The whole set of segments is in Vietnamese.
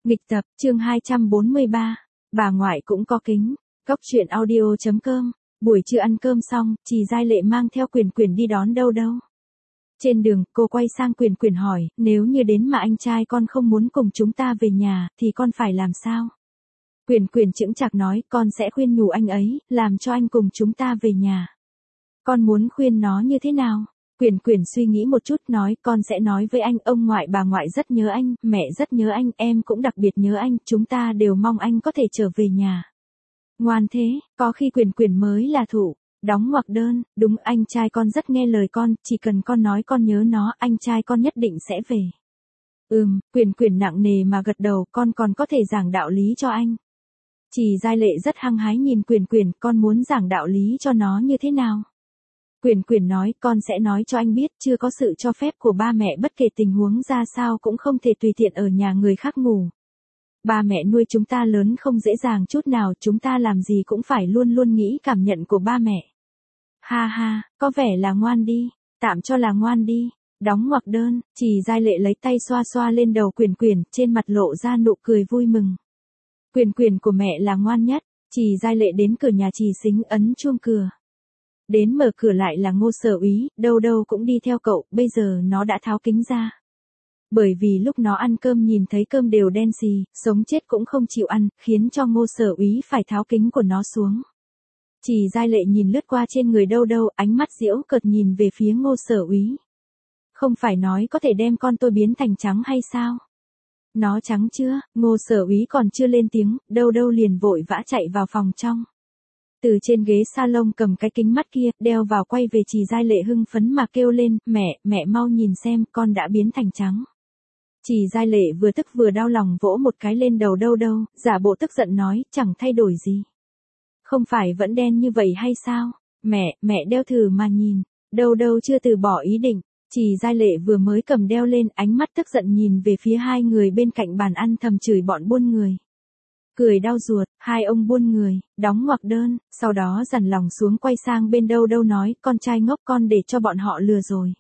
Nghịch tập, chương 243. Bà ngoại cũng có kính. Cốc truyện audio.com. Buổi trưa ăn cơm xong, chị Giai Lệ mang theo Quyền Quyền đi đón Đâu Đâu. Trên đường, cô quay sang Quyền Quyền hỏi, nếu như đến mà anh trai con không muốn cùng chúng ta về nhà, thì con phải làm sao? Quyền Quyền chững chạc nói, con sẽ khuyên nhủ anh ấy, làm cho anh cùng chúng ta về nhà. Con muốn khuyên nó như thế nào? Quyền Quyền suy nghĩ một chút nói, con sẽ nói với anh, ông ngoại bà ngoại rất nhớ anh, mẹ rất nhớ anh, em cũng đặc biệt nhớ anh, chúng ta đều mong anh có thể trở về nhà. Ngoan thế, có khi Quyền Quyền mới là thủ. Đóng ngoặc đơn, đúng, anh trai con rất nghe lời con, chỉ cần con nói con nhớ nó, anh trai con nhất định sẽ về. Quyền Quyền nặng nề mà gật đầu, con còn có thể giảng đạo lý cho anh. Chị Giai Lệ rất hăng hái nhìn Quyền Quyền, con muốn giảng đạo lý cho nó như thế nào? Quyền Quyền nói, con sẽ nói cho anh biết, chưa có sự cho phép của ba mẹ bất kể tình huống ra sao cũng không thể tùy tiện ở nhà người khác ngủ. Ba mẹ nuôi chúng ta lớn không dễ dàng chút nào, chúng ta làm gì cũng phải luôn luôn nghĩ cảm nhận của ba mẹ. Ha ha, có vẻ là ngoan đi, tạm cho là ngoan đi. Đóng ngoặc đơn, chị Giai Lệ lấy tay xoa xoa lên đầu Quyền Quyền, trên mặt lộ ra nụ cười vui mừng. Quyền Quyền của mẹ là ngoan nhất. Chị Giai Lệ đến cửa nhà chị Xính ấn chuông cửa. Đến mở cửa lại là Ngô Sở Úy, Đâu Đâu cũng đi theo cậu, bây giờ nó đã tháo kính ra. Bởi vì lúc nó ăn cơm nhìn thấy cơm đều đen xì, sống chết cũng không chịu ăn, khiến cho Ngô Sở Úy phải tháo kính của nó xuống. Chị Giai Lệ nhìn lướt qua trên người Đâu Đâu, ánh mắt giễu cợt nhìn về phía Ngô Sở Úy. Không phải nói có thể đem con tôi biến thành trắng hay sao? Nó trắng chưa? Ngô Sở Úy còn chưa lên tiếng, Đâu Đâu liền vội vã chạy vào phòng trong. Từ trên ghế salon cầm cái kính mắt kia, đeo vào quay về chị Giai Lệ hưng phấn mà kêu lên, mẹ mau nhìn xem, con đã biến thành trắng. Chị Giai Lệ vừa tức vừa đau lòng vỗ một cái lên đầu Đâu Đâu, giả bộ tức giận nói, chẳng thay đổi gì. Không phải vẫn đen như vậy hay sao? Mẹ đeo thử mà nhìn. Đâu Đâu chưa từ bỏ ý định. Chị Giai Lệ vừa mới cầm đeo lên, ánh mắt tức giận nhìn về phía hai người bên cạnh bàn ăn thầm chửi bọn buôn người. Cười đau ruột, hai ông buôn người, đóng ngoặc đơn, sau đó dằn lòng xuống quay sang bên Đâu Đâu nói, con trai ngốc, con để cho bọn họ lừa rồi.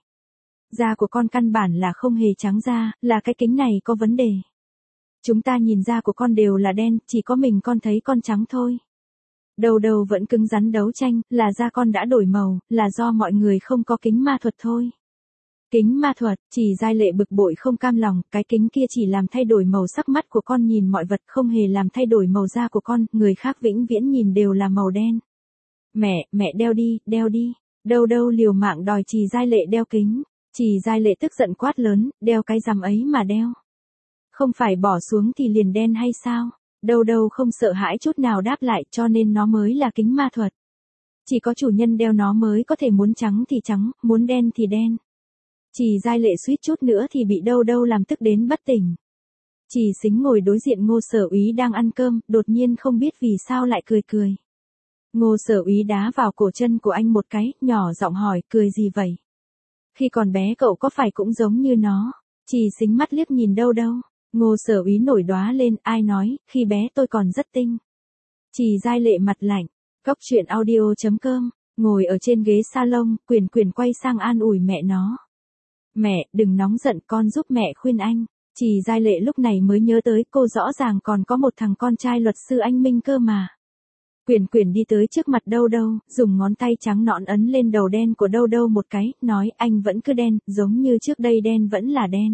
Da của con căn bản là không hề trắng da, là cái kính này có vấn đề. Chúng ta nhìn da của con đều là đen, chỉ có mình con thấy con trắng thôi. Đâu Đâu vẫn cứng rắn đấu tranh, là da con đã đổi màu, là do mọi người không có kính ma thuật thôi. Kính ma thuật, chị Giai Lệ bực bội không cam lòng, cái kính kia chỉ làm thay đổi màu sắc mắt của con nhìn mọi vật, không hề làm thay đổi màu da của con, người khác vĩnh viễn nhìn đều là màu đen. Mẹ đeo đi. Đâu Đâu liều mạng đòi chị Giai Lệ đeo kính. Chị Giai Lệ tức giận quát lớn, đeo cái rằm ấy mà đeo. Không phải bỏ xuống thì liền đen hay sao? Đâu Đâu không sợ hãi chút nào đáp lại, cho nên nó mới là kính ma thuật. Chỉ có chủ nhân đeo nó mới có thể muốn trắng thì trắng, muốn đen thì đen. Chị Giai Lệ suýt chút nữa thì bị Đâu Đâu làm tức đến bất tỉnh. Chị Xính ngồi đối diện Ngô Sở Úy đang ăn cơm, đột nhiên không biết vì sao lại cười. Ngô Sở Úy đá vào cổ chân của anh một cái, nhỏ giọng hỏi, cười gì vậy? Khi còn bé cậu có phải cũng giống như nó? Chị Xính mắt liếc nhìn Đâu Đâu. Ngô Sở Úy nổi đoá lên, ai nói, khi bé tôi còn rất tinh. Chị Giai Lệ mặt lạnh. Cốc truyện audio.com. Ngồi ở trên ghế salon, Quyền Quyền quay sang an ủi mẹ nó. Mẹ, đừng nóng giận, con giúp mẹ khuyên anh. Chị Giai Lệ lúc này mới nhớ tới, cô rõ ràng còn có một thằng con trai luật sư anh Minh cơ mà. Quyền Quyền đi tới trước mặt Đâu Đâu, dùng ngón tay trắng nõn ấn lên đầu đen của Đâu Đâu một cái, nói, anh vẫn cứ đen, giống như trước đây đen vẫn là đen.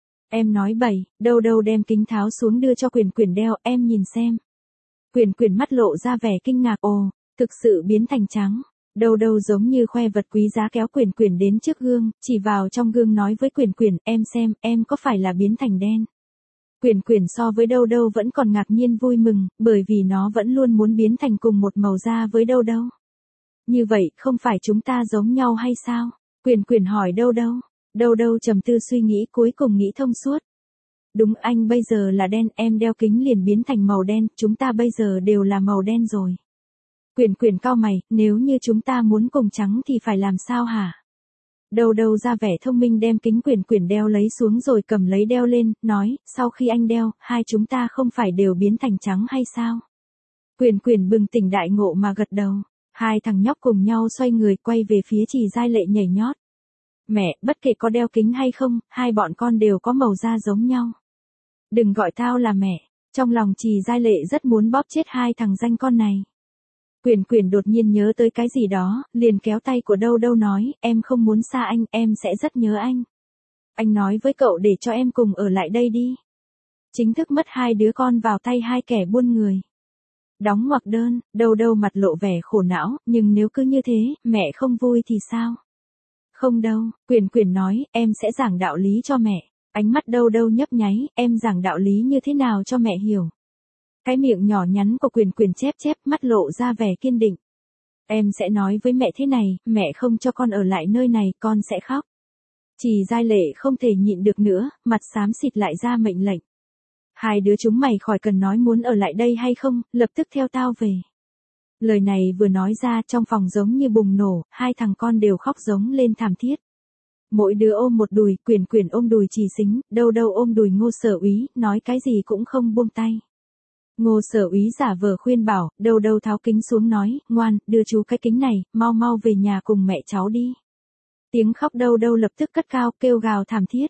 Em nói bậy. Đâu Đâu đem kính tháo xuống đưa cho Quyền Quyền đeo, em nhìn xem. Quyền Quyền mắt lộ ra vẻ kinh ngạc, ồ, thực sự biến thành trắng. Đâu Đâu giống như khoe vật quý giá kéo Quyền Quyền đến trước gương, chỉ vào trong gương nói với Quyền Quyền, em xem, em có phải là biến thành đen. Quyền Quyền so với Đâu Đâu vẫn còn ngạc nhiên vui mừng, bởi vì nó vẫn luôn muốn biến thành cùng một màu da với Đâu Đâu. Như vậy, không phải chúng ta giống nhau hay sao? Quyền Quyền hỏi Đâu Đâu. Đâu Đâu trầm tư suy nghĩ cuối cùng nghĩ thông suốt. Đúng, anh bây giờ là đen, em đeo kính liền biến thành màu đen, chúng ta bây giờ đều là màu đen rồi. Quyền Quyền cau mày, nếu như chúng ta muốn cùng trắng thì phải làm sao hả? Đâu Đâu ra vẻ thông minh đem kính Quyền Quyền đeo lấy xuống rồi cầm lấy đeo lên, nói, sau khi anh đeo, hai chúng ta không phải đều biến thành trắng hay sao? Quyền Quyền bừng tỉnh đại ngộ mà gật đầu. Hai thằng nhóc cùng nhau xoay người quay về phía chị Giai Lệ nhảy nhót. Mẹ, bất kể có đeo kính hay không, hai bọn con đều có màu da giống nhau. Đừng gọi tao là mẹ. Trong lòng Trì Giai Lệ rất muốn bóp chết hai thằng danh con này. Quyền Quyền đột nhiên nhớ tới cái gì đó, liền kéo tay của Đâu Đâu nói, em không muốn xa anh, em sẽ rất nhớ anh. Anh nói với cậu để cho em cùng ở lại đây đi. Chính thức mất hai đứa con vào tay hai kẻ buôn người. Đóng ngoặc đơn, Đâu Đâu mặt lộ vẻ khổ não, nhưng nếu cứ như thế, mẹ không vui thì sao? Không đâu, Quyền Quyền nói, em sẽ giảng đạo lý cho mẹ. Ánh mắt Đâu Đâu nhấp nháy, em giảng đạo lý như thế nào cho mẹ hiểu. Cái miệng nhỏ nhắn của Quyền Quyền chép chép, mắt lộ ra vẻ kiên định. Em sẽ nói với mẹ thế này, mẹ không cho con ở lại nơi này, con sẽ khóc. Trì Giai Lệ không thể nhịn được nữa, mặt xám xịt lại ra mệnh lệnh. Hai đứa chúng mày khỏi cần nói muốn ở lại đây hay không, lập tức theo tao về. Lời này vừa nói ra trong phòng giống như bùng nổ, hai thằng con đều khóc giống lên thảm thiết. Mỗi đứa ôm một đùi, Quyền Quyền ôm đùi Trì Xính, Đâu Đâu ôm đùi Ngô Sở Úy, nói cái gì cũng không buông tay. Ngô Sở Úy giả vờ khuyên bảo, Đâu Đâu tháo kính xuống nói, ngoan, đưa chú cái kính này, mau mau về nhà cùng mẹ cháu đi. Tiếng khóc Đâu Đâu lập tức cất cao, kêu gào thảm thiết.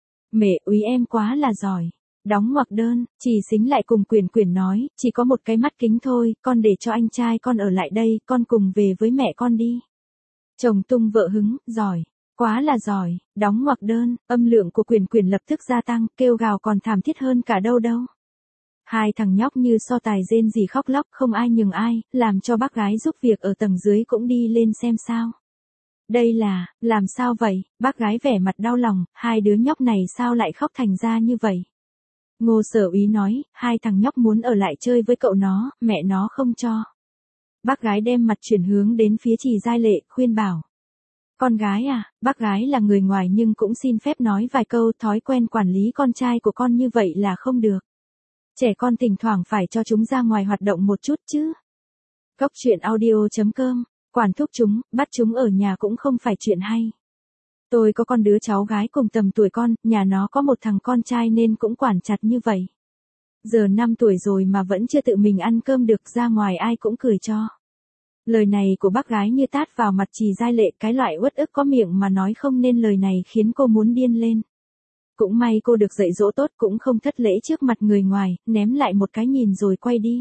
Mẹ Úy em quá là giỏi. Đóng ngoặc đơn, Trì Xính lại cùng Quyền Quyền nói, chỉ có một cái mắt kính thôi, con để cho anh trai con ở lại đây, con cùng về với mẹ con đi. Chồng tung vợ hứng, giỏi, quá là giỏi, đóng ngoặc đơn, âm lượng của Quyền Quyền lập tức gia tăng, kêu gào còn thảm thiết hơn cả Đâu Đâu. Hai thằng nhóc như so tài rên rỉ khóc lóc, không ai nhường ai, làm cho bác gái giúp việc ở tầng dưới cũng đi lên xem sao. Đây là, làm sao vậy, bác gái vẻ mặt đau lòng, hai đứa nhóc này sao lại khóc thành ra như vậy. Ngô Sở Úy nói, hai thằng nhóc muốn ở lại chơi với cậu nó, mẹ nó không cho. Bác gái đem mặt chuyển hướng đến phía Trì Giai Lệ, khuyên bảo. Con gái à, bác gái là người ngoài nhưng cũng xin phép nói vài câu, thói quen quản lý con trai của con như vậy là không được. Trẻ con thỉnh thoảng phải cho chúng ra ngoài hoạt động một chút chứ. Cốc truyện audio.com, quản thúc chúng, bắt chúng ở nhà cũng không phải chuyện hay. Tôi có con đứa cháu gái cùng tầm tuổi con, nhà nó có một thằng con trai nên cũng quản chặt như vậy. Giờ 5 tuổi rồi mà vẫn chưa tự mình ăn cơm được, ra ngoài ai cũng cười cho. Lời này của bác gái như tát vào mặt Trì Giai Lệ, cái loại uất ức có miệng mà nói không nên lời này khiến cô muốn điên lên. Cũng may cô được dạy dỗ tốt, cũng không thất lễ trước mặt người ngoài, ném lại một cái nhìn rồi quay đi.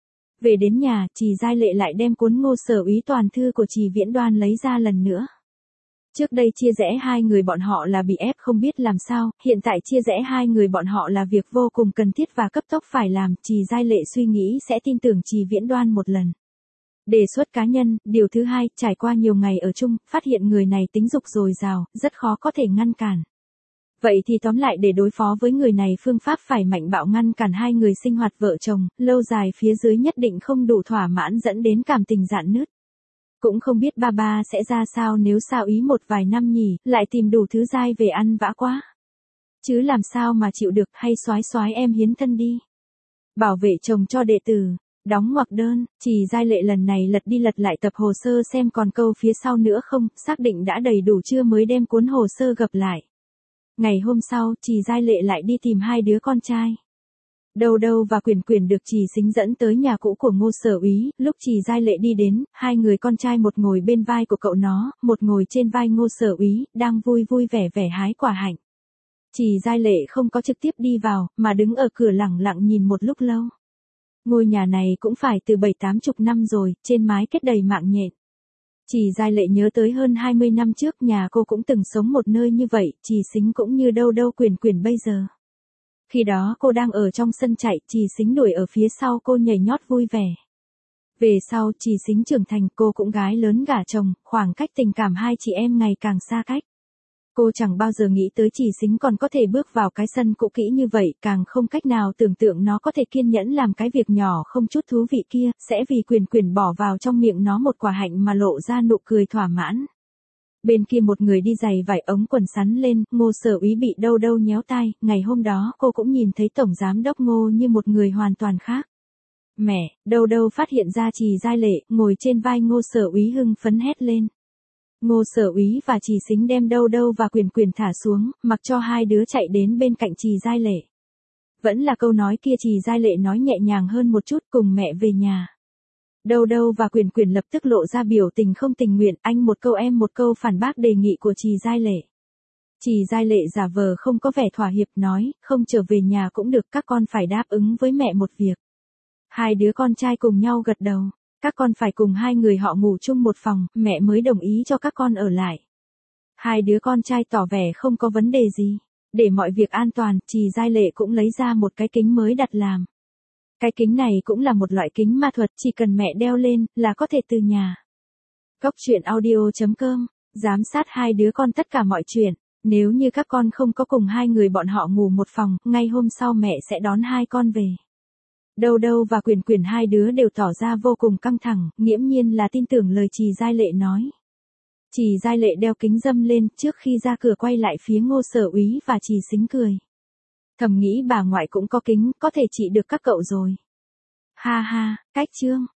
Về đến nhà, Trì Giai Lệ lại đem cuốn Ngô Sở Úy toàn thư của Trì Viễn Đoan lấy ra lần nữa. Trước đây chia rẽ hai người bọn họ là bị ép không biết làm sao, hiện tại chia rẽ hai người bọn họ là việc vô cùng cần thiết và cấp tốc phải làm, Trì Giai Lệ suy nghĩ sẽ tin tưởng Trì Viễn Đoan một lần. Đề xuất cá nhân, điều thứ hai, trải qua nhiều ngày ở chung, phát hiện người này tính dục dồi dào, rất khó có thể ngăn cản. Vậy thì tóm lại để đối phó với người này phương pháp phải mạnh bạo ngăn cản hai người sinh hoạt vợ chồng, lâu dài phía dưới nhất định không đủ thỏa mãn dẫn đến cảm tình rạn nứt. Cũng không biết ba sẽ ra sao nếu sao ý một vài năm nhỉ, lại tìm đủ thứ dai về ăn vã quá. Chứ làm sao mà chịu được, hay soái em hiến thân đi. Bảo vệ chồng cho đệ tử. Đóng ngoặc đơn, Trì Giai Lệ lần này lật đi lật lại tập hồ sơ xem còn câu phía sau nữa không, xác định đã đầy đủ chưa mới đem cuốn hồ sơ gập lại. Ngày hôm sau, Trì Giai Lệ lại đi tìm hai đứa con trai. Đâu Đâu và Quyền Quyền được Trì Xính dẫn tới nhà cũ của Ngô Sở Úy, lúc Trì Giai Lệ đi đến, hai người con trai một ngồi bên vai của cậu nó, một ngồi trên vai Ngô Sở Úy, đang vui vui vẻ vẻ hái quả hạnh. Trì Giai Lệ không có trực tiếp đi vào, mà đứng ở cửa lẳng lặng nhìn một lúc lâu. Ngôi nhà này cũng phải từ 7-80 năm rồi, trên mái kết đầy mạng nhện. Trì Giai Lệ nhớ tới hơn 20 năm trước nhà cô cũng từng sống một nơi như vậy, Trì Xính cũng như Đâu Đâu Quyền Quyền bây giờ. Khi đó cô đang ở trong sân chạy, Trì Xính đuổi ở phía sau cô nhảy nhót vui vẻ. Về sau, Trì Xính trưởng thành, cô cũng gái lớn gả chồng, khoảng cách tình cảm hai chị em ngày càng xa cách. Cô chẳng bao giờ nghĩ tới Trì Xính còn có thể bước vào cái sân cũ kỹ như vậy, càng không cách nào tưởng tượng nó có thể kiên nhẫn làm cái việc nhỏ không chút thú vị kia, sẽ vì Quyền Quyền bỏ vào trong miệng nó một quả hạnh mà lộ ra nụ cười thỏa mãn. Bên kia một người đi giày vải ống quần sắn lên, Ngô Sở Úy bị Đâu Đâu nhéo tai, ngày hôm đó cô cũng nhìn thấy Tổng Giám Đốc Ngô như một người hoàn toàn khác. Mẹ, Đâu Đâu phát hiện ra Trì Giai Lệ, ngồi trên vai Ngô Sở Úy hưng phấn hét lên. Ngô Sở Úy và Trì Xính đem Đâu Đâu và Quyền Quyền thả xuống, mặc cho hai đứa chạy đến bên cạnh Trì Giai Lệ. Vẫn là câu nói kia, Trì Giai Lệ nói nhẹ nhàng hơn một chút, cùng mẹ về nhà. Đâu Đâu và Quyền Quyền lập tức lộ ra biểu tình không tình nguyện, anh một câu em một câu phản bác đề nghị của Trì Giai Lệ. Trì Giai Lệ giả vờ không có vẻ thỏa hiệp nói, không trở về nhà cũng được, các con phải đáp ứng với mẹ một việc. Hai đứa con trai cùng nhau gật đầu, các con phải cùng hai người họ ngủ chung một phòng, mẹ mới đồng ý cho các con ở lại. Hai đứa con trai tỏ vẻ không có vấn đề gì. Để mọi việc an toàn, Trì Giai Lệ cũng lấy ra một cái kính mới đặt làm. Cái kính này cũng là một loại kính ma thuật, chỉ cần mẹ đeo lên là có thể từ nhà. Cốc truyện audio.com, giám sát hai đứa con tất cả mọi chuyện. Nếu như các con không có cùng hai người bọn họ ngủ một phòng, ngay hôm sau mẹ sẽ đón hai con về. Đâu Đâu và Quyền Quyền hai đứa đều tỏ ra vô cùng căng thẳng, nghiễm nhiên là tin tưởng lời Trì Giai Lệ nói. Trì Giai Lệ đeo kính râm lên, trước khi ra cửa quay lại phía Ngô Sở Úy và Trì Sính cười. Thầm nghĩ bà ngoại cũng có kính, có thể trị được các cậu rồi. Ha ha, cách chương.